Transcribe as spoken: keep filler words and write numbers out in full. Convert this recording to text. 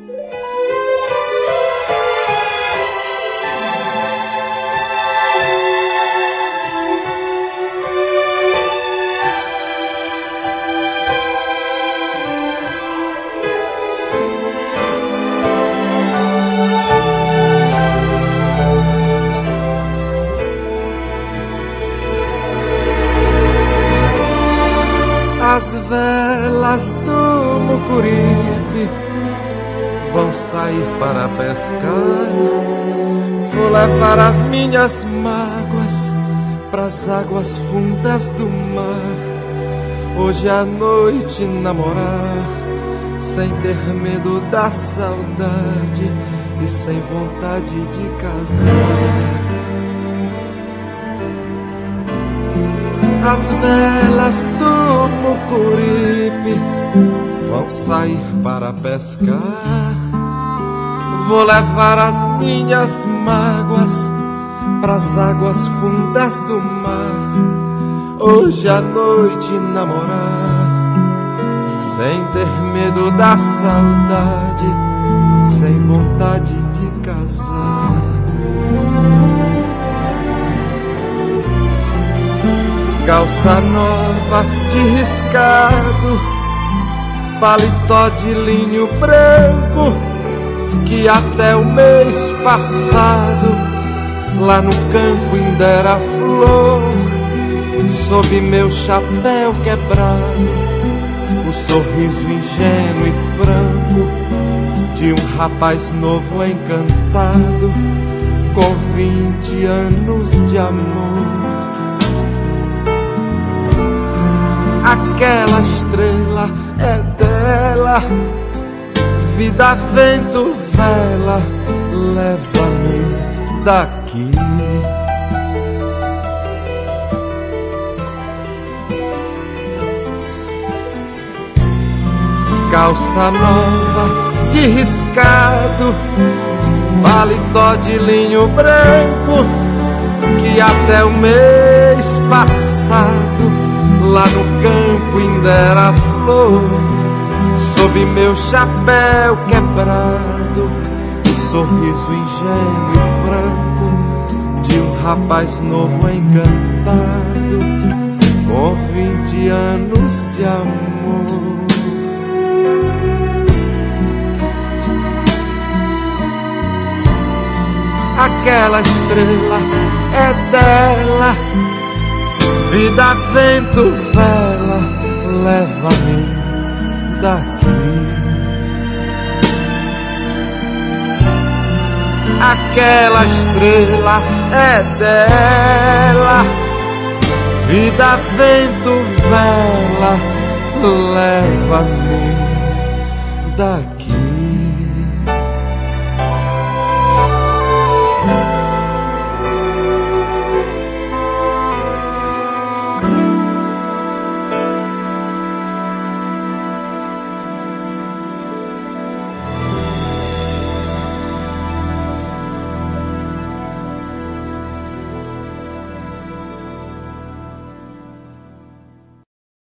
As velas do Mucuripe vão sair para pescar. Vou levar as minhas mágoas pras águas fundas do mar. Hoje à noite namorar, sem ter medo da saudade e sem vontade de casar. As velas do Mucuripe vão sair para pescar. Vou levar as minhas mágoas pras águas fundas do mar. Hoje à noite namorar, sem ter medo da saudade, sem vontade de casar. Calça nova de riscado, paletó de linho branco, que até o mês passado lá no campo ainda era flor. Sob meu chapéu quebrado, o sorriso ingênuo e franco de um rapaz novo encantado, com vinte anos de amor. Aquela estrela é dela, vida, vento, vela, leva-me daqui. Calça nova de riscado, paletó de linho branco, que até o mês passado lá no campo ainda era flor. Sob meu chapéu quebrado, o sorriso ingênuo e franco de um rapaz novo encantado, com vinte anos de amor. Aquela estrela é dela, vida, vento, vela, leva-me daqui. Aquela estrela é dela, vida, vento, vela, leva-me daqui.